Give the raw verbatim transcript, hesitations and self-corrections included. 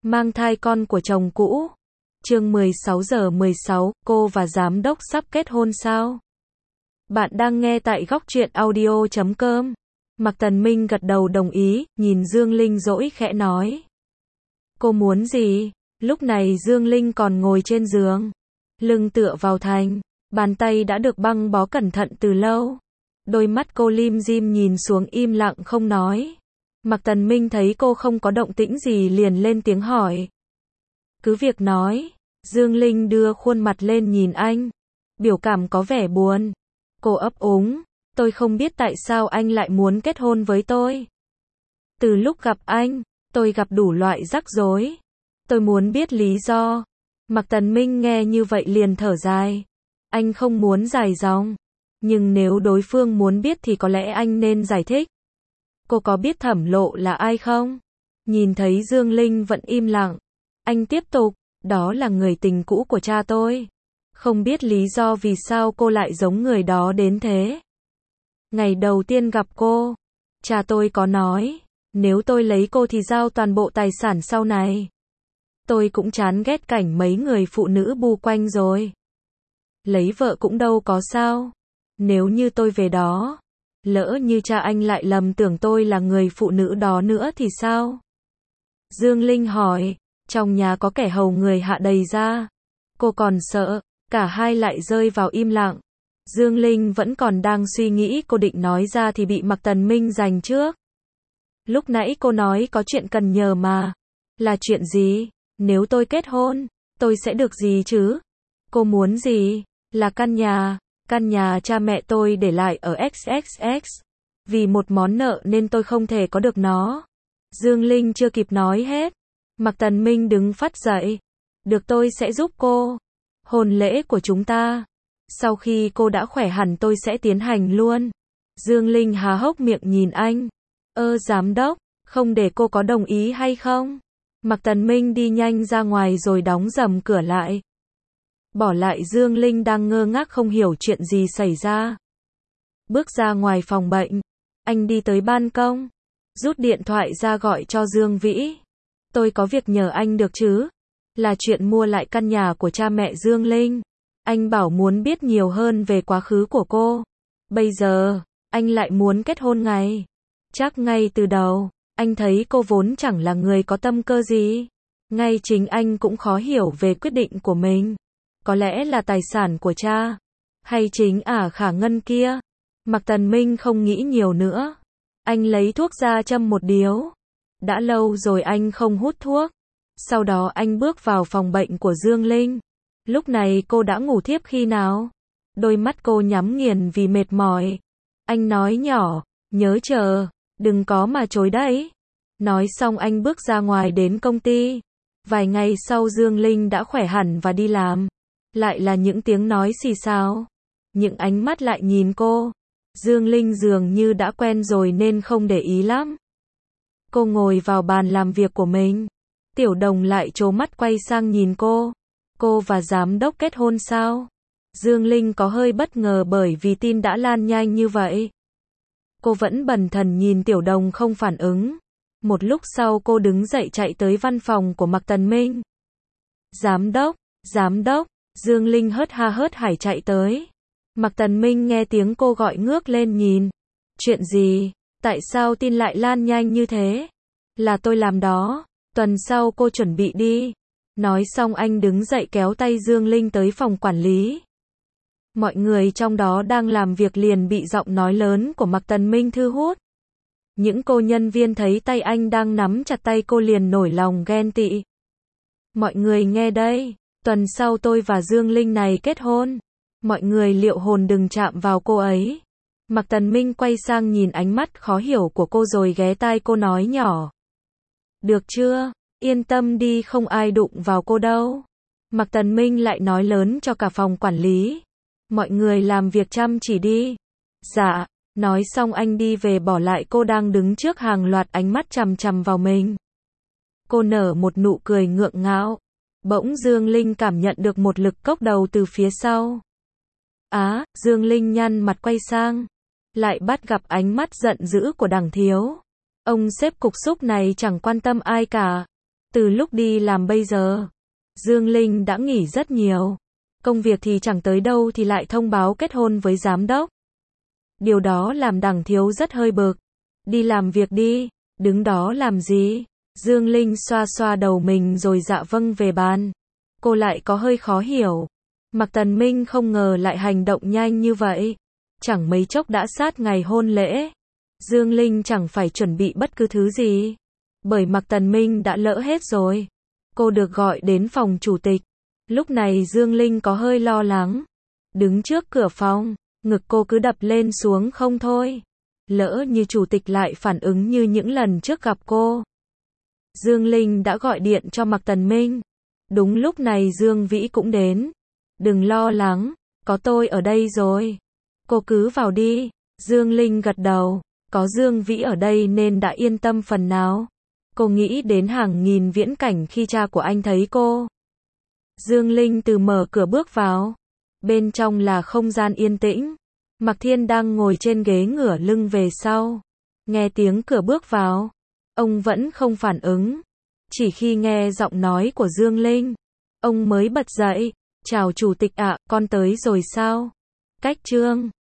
Mang thai con của chồng cũ. Chương mười sáu giờ mười sáu, cô và giám đốc sắp kết hôn sao? Bạn đang nghe tại góc truyện audio chấm com. Mạc Tần Minh gật đầu đồng ý, nhìn Dương Linh dỗi khẽ nói. Cô muốn gì? Lúc này Dương Linh còn ngồi trên giường, lưng tựa vào thành, bàn tay đã được băng bó cẩn thận từ lâu. Đôi mắt cô lim dim nhìn xuống im lặng không nói. Mạc Tần Minh thấy cô không có động tĩnh gì liền lên tiếng hỏi. Cứ việc nói. Dương Linh đưa khuôn mặt lên nhìn anh, biểu cảm có vẻ buồn. Cô ấp úng, tôi không biết tại sao anh lại muốn kết hôn với tôi. Từ lúc gặp anh, tôi gặp đủ loại rắc rối. Tôi muốn biết lý do. Mạc Tần Minh nghe như vậy liền thở dài. Anh không muốn dài dòng, nhưng nếu đối phương muốn biết thì có lẽ anh nên giải thích. Cô có biết Thẩm Lộ là ai không? Nhìn thấy Dương Linh vẫn im lặng, anh tiếp tục, đó là người tình cũ của cha tôi. Không biết lý do vì sao cô lại giống người đó đến thế. Ngày đầu tiên gặp cô, cha tôi có nói, nếu tôi lấy cô thì giao toàn bộ tài sản sau này. Tôi cũng chán ghét cảnh mấy người phụ nữ bu quanh rồi. Lấy vợ cũng đâu có sao. Nếu như tôi về đó, lỡ như cha anh lại lầm tưởng tôi là người phụ nữ đó nữa thì sao? Dương Linh hỏi, trong nhà có kẻ hầu người hạ đầy ra. Cô còn sợ, cả hai lại rơi vào im lặng. Dương Linh vẫn còn đang suy nghĩ cô định nói ra thì bị Mạc Tần Minh giành trước. Lúc nãy cô nói có chuyện cần nhờ mà. Là chuyện gì? Nếu tôi kết hôn, tôi sẽ được gì chứ? Cô muốn gì? Là căn nhà. Căn nhà cha mẹ tôi để lại ở ích ích ích. Vì một món nợ nên tôi không thể có được nó. Dương Linh chưa kịp nói hết. Mạc Tần Minh đứng phắt dậy. Được, tôi sẽ giúp cô. Hôn lễ của chúng ta, sau khi cô đã khỏe hẳn tôi sẽ tiến hành luôn. Dương Linh há hốc miệng nhìn anh. Ơ giám đốc, không để cô có đồng ý hay không? Mạc Tần Minh đi nhanh ra ngoài rồi đóng rầm cửa lại. Bỏ lại Dương Linh đang ngơ ngác không hiểu chuyện gì xảy ra. Bước ra ngoài phòng bệnh, anh đi tới ban công, rút điện thoại ra gọi cho Dương Vĩ. Tôi có việc nhờ anh được chứ? Là chuyện mua lại căn nhà của cha mẹ Dương Linh. Anh bảo muốn biết nhiều hơn về quá khứ của cô. Bây giờ, anh lại muốn kết hôn ngay. Chắc ngay từ đầu, anh thấy cô vốn chẳng là người có tâm cơ gì. Ngay chính anh cũng khó hiểu về quyết định của mình. Có lẽ là tài sản của cha, hay chính ả Khả Ngân kia. Mạc Tần Minh không nghĩ nhiều nữa. Anh lấy thuốc ra châm một điếu. Đã lâu rồi anh không hút thuốc. Sau đó anh bước vào phòng bệnh của Dương Linh. Lúc này cô đã ngủ thiếp khi nào? Đôi mắt cô nhắm nghiền vì mệt mỏi. Anh nói nhỏ, nhớ chờ, đừng có mà chối đấy. Nói xong anh bước ra ngoài đến công ty. Vài ngày sau Dương Linh đã khỏe hẳn và đi làm. Lại là những tiếng nói xì xào. Những ánh mắt lại nhìn cô. Dương Linh dường như đã quen rồi nên không để ý lắm. Cô ngồi vào bàn làm việc của mình. Tiểu Đồng lại trố mắt quay sang nhìn cô. Cô và giám đốc kết hôn sao? Dương Linh có hơi bất ngờ bởi vì tin đã lan nhanh như vậy. Cô vẫn bần thần nhìn Tiểu Đồng không phản ứng. Một lúc sau cô đứng dậy chạy tới văn phòng của Mạc Tần Minh. Giám đốc, giám đốc, Dương Linh hớt ha hớt hải chạy tới. Mạc Tần Minh nghe tiếng cô gọi ngước lên nhìn. Chuyện gì? Tại sao tin lại lan nhanh như thế? Là tôi làm đó. Tuần sau cô chuẩn bị đi. Nói xong anh đứng dậy kéo tay Dương Linh tới phòng quản lý. Mọi người trong đó đang làm việc liền bị giọng nói lớn của Mạc Tần Minh thu hút. Những cô nhân viên thấy tay anh đang nắm chặt tay cô liền nổi lòng ghen tị. Mọi người nghe đây, tuần sau tôi và Dương Linh này kết hôn. Mọi người liệu hồn đừng chạm vào cô ấy. Mạc Tần Minh quay sang nhìn ánh mắt khó hiểu của cô rồi ghé tai cô nói nhỏ. Được chưa? Yên tâm đi, không ai đụng vào cô đâu. Mạc Tần Minh lại nói lớn cho cả phòng quản lý. Mọi người làm việc chăm chỉ đi. Dạ. Nói xong anh đi về bỏ lại cô đang đứng trước hàng loạt ánh mắt chằm chằm vào mình. Cô nở một nụ cười ngượng ngạo. Bỗng Dương Linh cảm nhận được một lực cốc đầu từ phía sau. Á, Dương Linh nhăn mặt quay sang. Lại bắt gặp ánh mắt giận dữ của Đằng Thiếu. Ông sếp cục súc này chẳng quan tâm ai cả. Từ lúc đi làm bây giờ, Dương Linh đã nghỉ rất nhiều. Công việc thì chẳng tới đâu thì lại thông báo kết hôn với giám đốc. Điều đó làm Đằng Thiếu rất hơi bực. Đi làm việc đi, đứng đó làm gì? Dương Linh xoa xoa đầu mình rồi dạ vâng về bàn. Cô lại có hơi khó hiểu. Mạc Tần Minh không ngờ lại hành động nhanh như vậy. Chẳng mấy chốc đã sát ngày hôn lễ. Dương Linh chẳng phải chuẩn bị bất cứ thứ gì. Bởi Mạc Tần Minh đã lỡ hết rồi. Cô được gọi đến phòng chủ tịch. Lúc này Dương Linh có hơi lo lắng. Đứng trước cửa phòng, ngực cô cứ đập lên xuống không thôi. Lỡ như chủ tịch lại phản ứng như những lần trước gặp cô. Dương Linh đã gọi điện cho Mạc Tần Minh. Đúng lúc này Dương Vĩ cũng đến. Đừng lo lắng, có tôi ở đây rồi. Cô cứ vào đi. Dương Linh gật đầu. Có Dương Vĩ ở đây nên đã yên tâm phần nào. Cô nghĩ đến hàng nghìn viễn cảnh khi cha của anh thấy cô. Dương Linh từ mở cửa bước vào. Bên trong là không gian yên tĩnh. Mạc Thiên đang ngồi trên ghế ngửa lưng về sau. Nghe tiếng cửa bước vào. Ông vẫn không phản ứng. Chỉ khi nghe giọng nói của Dương Linh, ông mới bật dậy. Chào chủ tịch ạ, con tới rồi sao? Cách Trương.